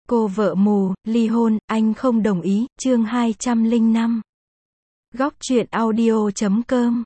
Cô vợ mù, ly hôn, anh không đồng ý, chương 205. Góc truyện audio.com.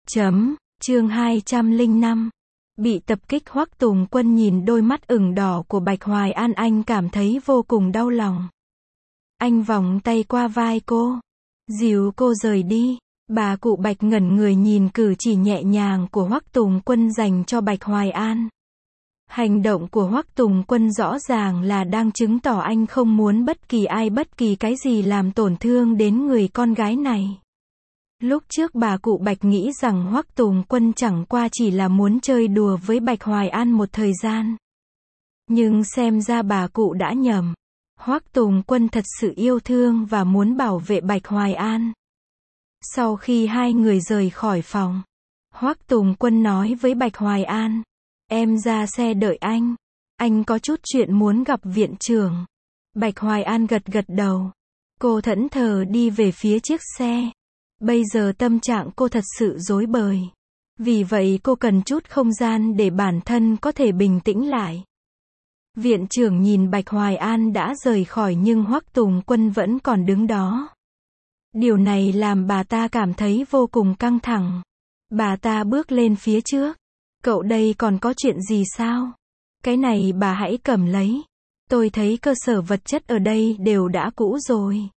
Chương 205. Bị tập kích Hoắc Tùng Quân nhìn đôi mắt ửng đỏ của Bạch Hoài An, anh cảm thấy vô cùng đau lòng. Anh vòng tay qua vai cô, dìu cô rời đi. Bà cụ Bạch ngẩn người nhìn cử chỉ nhẹ nhàng của Hoắc Tùng Quân dành cho Bạch Hoài An. Hành động của Hoắc Tùng Quân rõ ràng là đang chứng tỏ anh không muốn bất kỳ ai bất kỳ cái gì làm tổn thương đến người con gái này. Lúc trước bà cụ Bạch nghĩ rằng Hoắc Tùng Quân chẳng qua chỉ là muốn chơi đùa với Bạch Hoài An một thời gian. Nhưng xem ra bà cụ đã nhầm. Hoắc Tùng Quân thật sự yêu thương và muốn bảo vệ Bạch Hoài An. Sau khi hai người rời khỏi phòng, Hoắc Tùng Quân nói với Bạch Hoài An, em ra xe đợi anh có chút chuyện muốn gặp viện trưởng. Bạch Hoài An gật gật đầu. Cô thẫn thờ đi về phía chiếc xe. Bây giờ tâm trạng cô thật sự rối bời. Vì vậy cô cần chút không gian để bản thân có thể bình tĩnh lại. Viện trưởng nhìn Bạch Hoài An đã rời khỏi nhưng Hoắc Tùng Quân vẫn còn đứng đó. Điều này làm bà ta cảm thấy vô cùng căng thẳng. Bà ta bước lên phía trước. Cậu đây còn có chuyện gì sao? Cái này bà hãy cầm lấy. Tôi thấy cơ sở vật chất ở đây đều đã cũ rồi.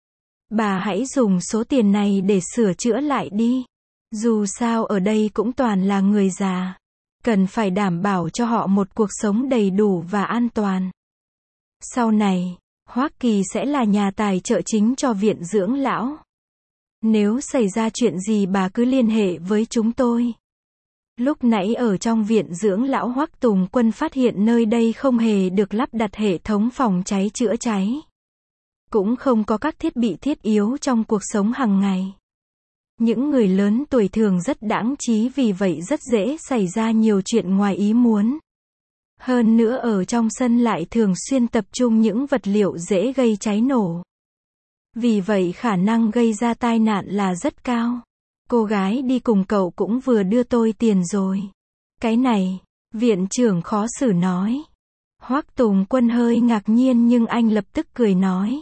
Bà hãy dùng số tiền này để sửa chữa lại đi. Dù sao ở đây cũng toàn là người già. Cần phải đảm bảo cho họ một cuộc sống đầy đủ và an toàn. Sau này, Hoắc Kỳ sẽ là nhà tài trợ chính cho viện dưỡng lão. Nếu xảy ra chuyện gì bà cứ liên hệ với chúng tôi. Lúc nãy ở trong viện dưỡng lão, Hoắc Tùng Quân phát hiện nơi đây không hề được lắp đặt hệ thống phòng cháy chữa cháy. Cũng không có các thiết bị thiết yếu trong cuộc sống hàng ngày. Những người lớn tuổi thường rất đãng trí, vì vậy rất dễ xảy ra nhiều chuyện ngoài ý muốn. Hơn nữa ở trong sân lại thường xuyên tập trung những vật liệu dễ gây cháy nổ. Vì vậy khả năng gây ra tai nạn là rất cao. Cô gái đi cùng cậu cũng vừa đưa tôi tiền rồi. Cái này, viện trưởng khó xử nói. Hoắc Tùng Quân hơi ngạc nhiên nhưng anh lập tức cười nói.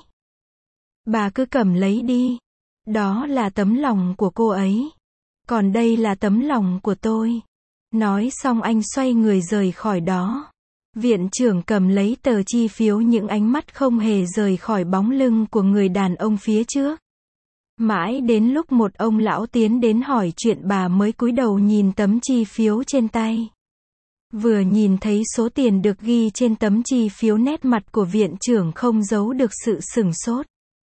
Bà cứ cầm lấy đi. Đó là tấm lòng của cô ấy. Còn đây là tấm lòng của tôi. Nói xong anh xoay người rời khỏi đó. Viện trưởng cầm lấy tờ chi phiếu, những ánh mắt không hề rời khỏi bóng lưng của người đàn ông phía trước. Mãi đến lúc một ông lão tiến đến hỏi chuyện bà mới cúi đầu nhìn tấm chi phiếu trên tay. Vừa nhìn thấy số tiền được ghi trên tấm chi phiếu, nét mặt của viện trưởng không giấu được sự sửng sốt.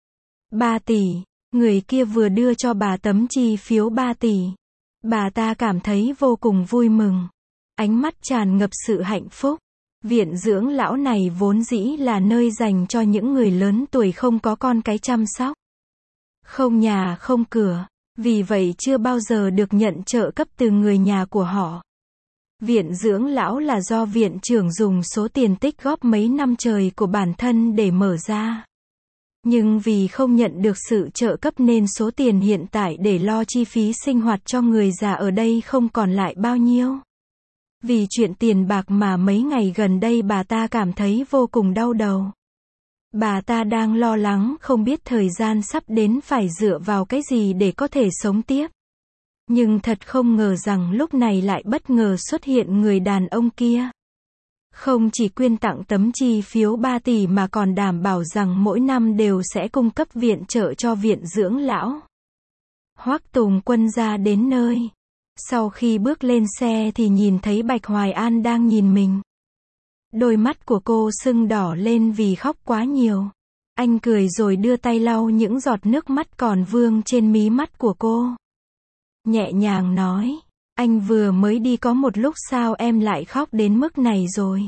3 tỷ, người kia vừa đưa cho bà tấm chi phiếu 3 tỷ. Bà ta cảm thấy vô cùng vui mừng. Ánh mắt tràn ngập sự hạnh phúc. Viện dưỡng lão này vốn dĩ là nơi dành cho những người lớn tuổi không có con cái chăm sóc. Không nhà không cửa. Vì vậy chưa bao giờ được nhận trợ cấp từ người nhà của họ. Viện dưỡng lão là do viện trưởng dùng số tiền tích góp mấy năm trời của bản thân để mở ra. Nhưng vì không nhận được sự trợ cấp nên số tiền hiện tại để lo chi phí sinh hoạt cho người già ở đây không còn lại bao nhiêu. Vì chuyện tiền bạc mà mấy ngày gần đây bà ta cảm thấy vô cùng đau đầu. Bà ta đang lo lắng không biết thời gian sắp đến phải dựa vào cái gì để có thể sống tiếp. Nhưng thật không ngờ rằng lúc này lại bất ngờ xuất hiện người đàn ông kia. Không chỉ quyên tặng tấm chi phiếu 3 tỷ mà còn đảm bảo rằng mỗi năm đều sẽ cung cấp viện trợ cho viện dưỡng lão. Hoắc Tùng Quân ra đến nơi. Sau khi bước lên xe thì nhìn thấy Bạch Hoài An đang nhìn mình. Đôi mắt của cô sưng đỏ lên vì khóc quá nhiều. Anh cười rồi đưa tay lau những giọt nước mắt còn vương trên mí mắt của cô. Nhẹ nhàng nói, anh vừa mới đi có một lúc sao em lại khóc đến mức này rồi?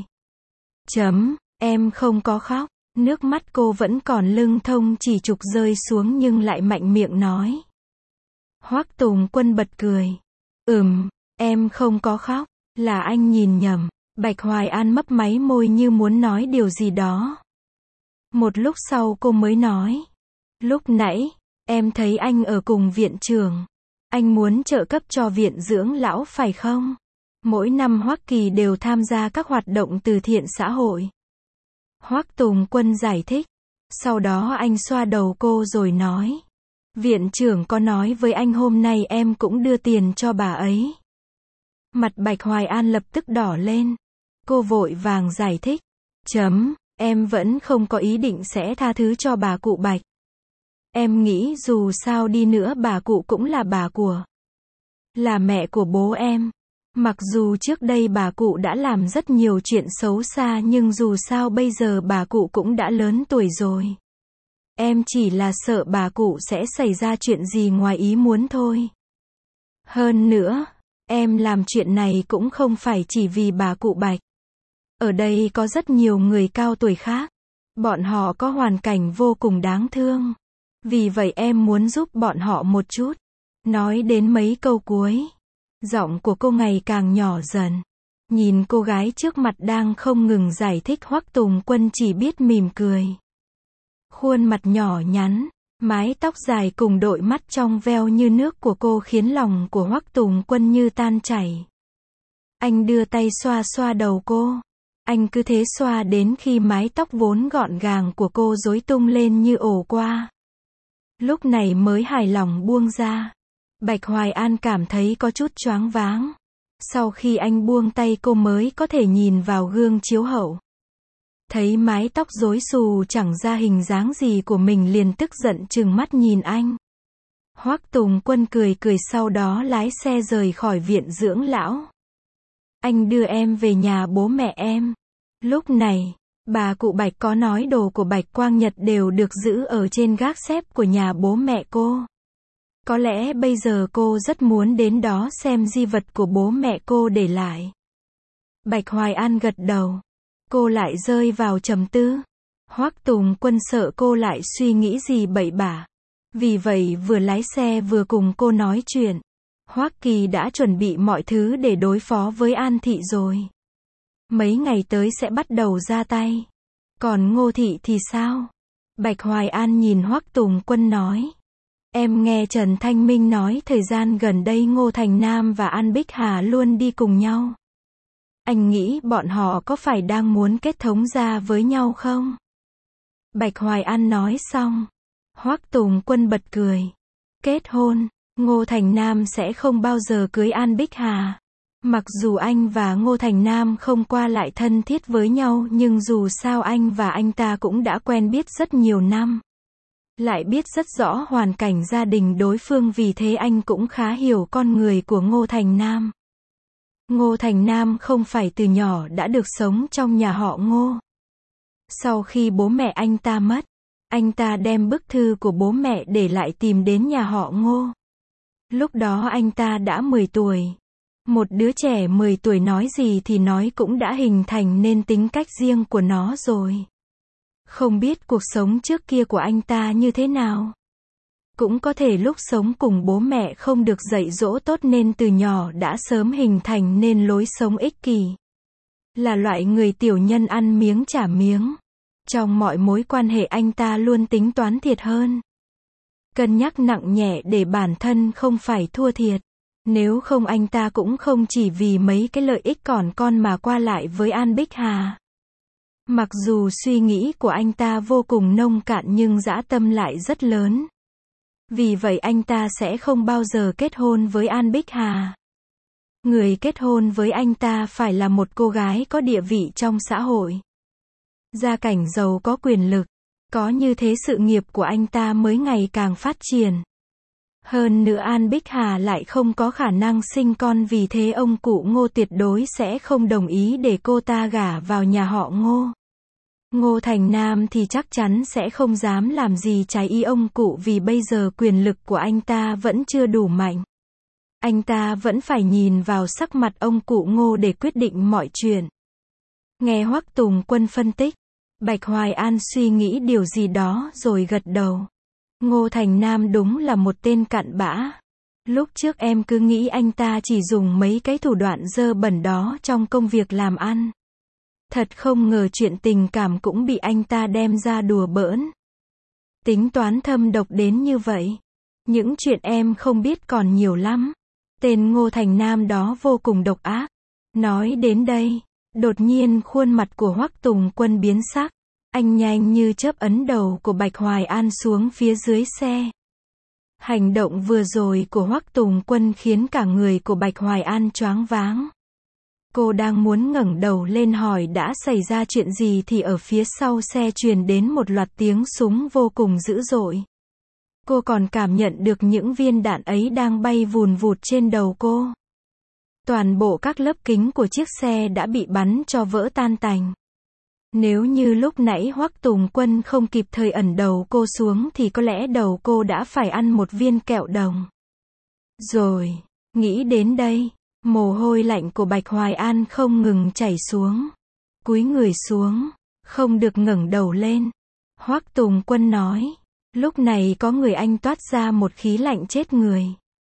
Em không có khóc. Nước mắt cô vẫn còn lưng thông chỉ trục rơi xuống nhưng lại mạnh miệng nói. Hoắc Tùng Quân bật cười. Em không có khóc, là anh nhìn nhầm. Bạch Hoài An mấp máy môi như muốn nói điều gì đó. Một lúc sau cô mới nói. Lúc nãy, em thấy anh ở cùng viện trưởng. Anh muốn trợ cấp cho viện dưỡng lão phải không? Mỗi năm Hoắc Kỳ đều tham gia các hoạt động từ thiện xã hội. Hoắc Tùng Quân giải thích. Sau đó anh xoa đầu cô rồi nói. Viện trưởng có nói với anh hôm nay em cũng đưa tiền cho bà ấy. Mặt Bạch Hoài An lập tức đỏ lên. Cô vội vàng giải thích. Em vẫn không có ý định sẽ tha thứ cho bà cụ Bạch. Em nghĩ dù sao đi nữa bà cụ cũng là bà là mẹ của bố em. Mặc dù trước đây bà cụ đã làm rất nhiều chuyện xấu xa nhưng dù sao bây giờ bà cụ cũng đã lớn tuổi rồi. Em chỉ là sợ bà cụ sẽ xảy ra chuyện gì ngoài ý muốn thôi. Hơn nữa, em làm chuyện này cũng không phải chỉ vì bà cụ Bạch. Ở đây có rất nhiều người cao tuổi khác. Bọn họ có hoàn cảnh vô cùng đáng thương. Vì vậy em muốn giúp bọn họ một chút. Nói đến mấy câu cuối, giọng của cô ngày càng nhỏ dần. Nhìn cô gái trước mặt đang không ngừng giải thích, Hoắc Tùng Quân chỉ biết mỉm cười. Khuôn mặt nhỏ nhắn, mái tóc dài cùng đôi mắt trong veo như nước của cô khiến lòng của Hoắc Tùng Quân như tan chảy. Anh đưa tay xoa xoa đầu cô. Anh cứ thế xoa đến khi mái tóc vốn gọn gàng của cô rối tung lên như ổ qua. Lúc này mới hài lòng buông ra. Bạch Hoài An cảm thấy có chút choáng váng. Sau khi anh buông tay cô mới có thể nhìn vào gương chiếu hậu. Thấy mái tóc rối xù chẳng ra hình dáng gì của mình liền tức giận trừng mắt nhìn anh. Hoắc Tùng Quân cười cười sau đó lái xe rời khỏi viện dưỡng lão. Anh đưa em về nhà bố mẹ em. Lúc này, bà cụ Bạch có nói đồ của Bạch Quang Nhật đều được giữ ở trên gác xép của nhà bố mẹ cô. Có lẽ bây giờ cô rất muốn đến đó xem di vật của bố mẹ cô để lại. Bạch Hoài An gật đầu. Cô lại rơi vào trầm tư. Hoắc Tùng Quân sợ cô lại suy nghĩ gì bậy bạ. Vì vậy vừa lái xe vừa cùng cô nói chuyện. Hoắc Kỳ đã chuẩn bị mọi thứ để đối phó với An Thị rồi. Mấy ngày tới sẽ bắt đầu ra tay. Còn Ngô Thị thì sao? Bạch Hoài An nhìn Hoắc Tùng Quân nói. Em nghe Trần Thanh Minh nói thời gian gần đây Ngô Thành Nam và An Bích Hà luôn đi cùng nhau. Anh nghĩ bọn họ có phải đang muốn kết thống ra với nhau không? Bạch Hoài An nói xong. Hoắc Tùng Quân bật cười. Kết hôn, Ngô Thành Nam sẽ không bao giờ cưới An Bích Hà. Mặc dù anh và Ngô Thành Nam không qua lại thân thiết với nhau nhưng dù sao anh và anh ta cũng đã quen biết rất nhiều năm. Lại biết rất rõ hoàn cảnh gia đình đối phương vì thế anh cũng khá hiểu con người của Ngô Thành Nam. Ngô Thành Nam không phải từ nhỏ đã được sống trong nhà họ Ngô. Sau khi bố mẹ anh ta mất, anh ta đem bức thư của bố mẹ để lại tìm đến nhà họ Ngô. Lúc đó anh ta đã 10 tuổi. Một đứa trẻ 10 tuổi nói gì thì nói cũng đã hình thành nên tính cách riêng của nó rồi. Không biết cuộc sống trước kia của anh ta như thế nào. Cũng có thể lúc sống cùng bố mẹ không được dạy dỗ tốt nên từ nhỏ đã sớm hình thành nên lối sống ích kỷ. Là loại người tiểu nhân ăn miếng trả miếng. Trong mọi mối quan hệ anh ta luôn tính toán thiệt hơn. Cân nhắc nặng nhẹ để bản thân không phải thua thiệt. Nếu không anh ta cũng không chỉ vì mấy cái lợi ích còn con mà qua lại với An Bích Hà. Mặc dù suy nghĩ của anh ta vô cùng nông cạn nhưng dã tâm lại rất lớn. Vì vậy anh ta sẽ không bao giờ kết hôn với An Bích Hà. Người kết hôn với anh ta phải là một cô gái có địa vị trong xã hội. Gia cảnh giàu có quyền lực. Có như thế sự nghiệp của anh ta mới ngày càng phát triển. Hơn nữa An Bích Hà lại không có khả năng sinh con vì thế ông cụ Ngô tuyệt đối sẽ không đồng ý để cô ta gả vào nhà họ Ngô. Ngô Thành Nam thì chắc chắn sẽ không dám làm gì trái ý ông cụ vì bây giờ quyền lực của anh ta vẫn chưa đủ mạnh. Anh ta vẫn phải nhìn vào sắc mặt ông cụ Ngô để quyết định mọi chuyện. Nghe Hoắc Tùng Quân phân tích, Bạch Hoài An suy nghĩ điều gì đó rồi gật đầu. Ngô Thành Nam đúng là một tên cặn bã. Lúc trước em cứ nghĩ anh ta chỉ dùng mấy cái thủ đoạn dơ bẩn đó trong công việc làm ăn. Thật không ngờ chuyện tình cảm cũng bị anh ta đem ra đùa bỡn. Tính toán thâm độc đến như vậy. Những chuyện em không biết còn nhiều lắm. Tên Ngô Thành Nam đó vô cùng độc ác. Nói đến đây, đột nhiên khuôn mặt của Hoắc Tùng Quân biến sắc. Anh nhanh như chớp ấn đầu của Bạch Hoài An xuống phía dưới xe. Hành động vừa rồi của Hoắc Tùng Quân khiến cả người của Bạch Hoài An choáng váng. Cô đang muốn ngẩng đầu lên hỏi đã xảy ra chuyện gì thì ở phía sau xe truyền đến một loạt tiếng súng vô cùng dữ dội. Cô còn cảm nhận được những viên đạn ấy đang bay vùn vụt trên đầu cô. Toàn bộ các lớp kính của chiếc xe đã bị bắn cho vỡ tan tành. Nếu như lúc nãy Hoắc Tùng Quân không kịp thời ẩn đầu cô xuống thì có lẽ đầu cô đã phải ăn một viên kẹo đồng. Rồi, nghĩ đến đây, mồ hôi lạnh của Bạch Hoài An không ngừng chảy xuống. Cúi người xuống, không được ngẩng đầu lên. Hoắc Tùng Quân nói. Lúc này có người anh toát ra một khí lạnh chết người.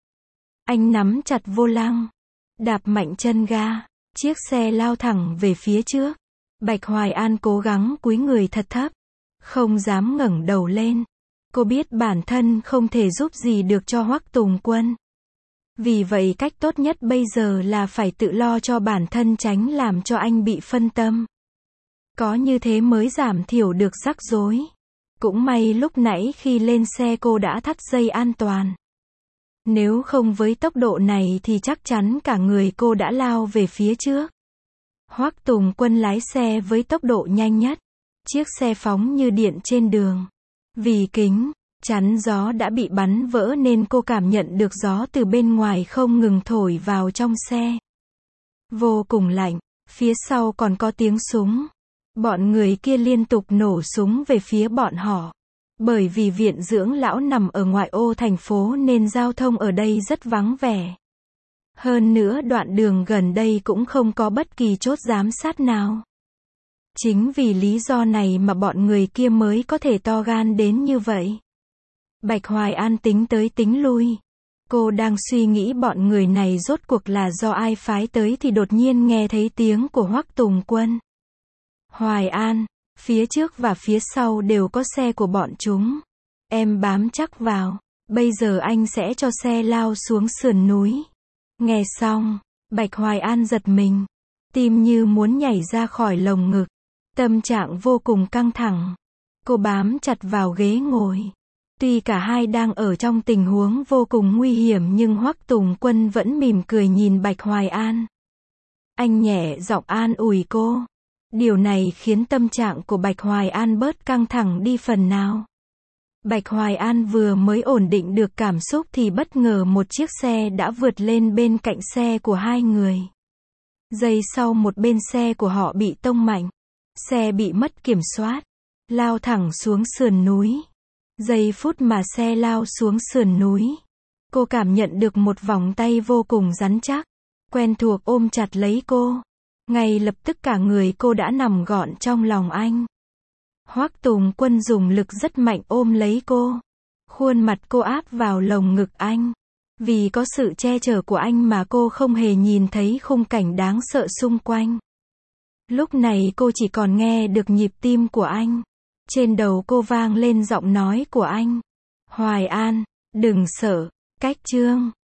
Anh nắm chặt vô lăng, đạp mạnh chân ga, chiếc xe lao thẳng về phía trước. Bạch Hoài An cố gắng cúi người thật thấp, không dám ngẩng đầu lên. Cô biết bản thân không thể giúp gì được cho Hoắc Tùng Quân. Vì vậy cách tốt nhất bây giờ là phải tự lo cho bản thân, tránh làm cho anh bị phân tâm. Có như thế mới giảm thiểu được rắc rối. Cũng may lúc nãy khi lên xe cô đã thắt dây an toàn. Nếu không với tốc độ này thì chắc chắn cả người cô đã lao về phía trước. Hoắc Tùng Quân lái xe với tốc độ nhanh nhất. Chiếc xe phóng như điện trên đường. Vì kính chắn gió đã bị bắn vỡ nên cô cảm nhận được gió từ bên ngoài không ngừng thổi vào trong xe. Vô cùng lạnh, phía sau còn có tiếng súng. Bọn người kia liên tục nổ súng về phía bọn họ. Bởi vì viện dưỡng lão nằm ở ngoại ô thành phố nên giao thông ở đây rất vắng vẻ. Hơn nữa đoạn đường gần đây cũng không có bất kỳ chốt giám sát nào. Chính vì lý do này mà bọn người kia mới có thể to gan đến như vậy. Bạch Hoài An tính tới tính lui. Cô đang suy nghĩ bọn người này rốt cuộc là do ai phái tới thì đột nhiên nghe thấy tiếng của Hoắc Tùng Quân. Hoài An, phía trước và phía sau đều có xe của bọn chúng. Em bám chắc vào. Bây giờ anh sẽ cho xe lao xuống sườn núi. Nghe xong, Bạch Hoài An giật mình. Tim như muốn nhảy ra khỏi lồng ngực. Tâm trạng vô cùng căng thẳng. Cô bám chặt vào ghế ngồi. Tuy cả hai đang ở trong tình huống vô cùng nguy hiểm nhưng Hoắc Tùng Quân vẫn mỉm cười nhìn Bạch Hoài An. Anh nhẹ giọng an ủi cô. Điều này khiến tâm trạng của Bạch Hoài An bớt căng thẳng đi phần nào. Bạch Hoài An vừa mới ổn định được cảm xúc thì bất ngờ một chiếc xe đã vượt lên bên cạnh xe của hai người. Giây sau một bên xe của họ bị tông mạnh. Xe bị mất kiểm soát. Lao thẳng xuống sườn núi. Giây phút mà xe lao xuống sườn núi. Cô cảm nhận được một vòng tay vô cùng rắn chắc. Quen thuộc ôm chặt lấy cô. Ngay lập tức cả người cô đã nằm gọn trong lòng anh. Hoắc Tùng Quân dùng lực rất mạnh ôm lấy cô. Khuôn mặt cô áp vào lồng ngực anh. Vì có sự che chở của anh mà cô không hề nhìn thấy khung cảnh đáng sợ xung quanh. Lúc này cô chỉ còn nghe được nhịp tim của anh. Trên đầu cô vang lên giọng nói của anh. Hoài An, đừng sợ. Cách chương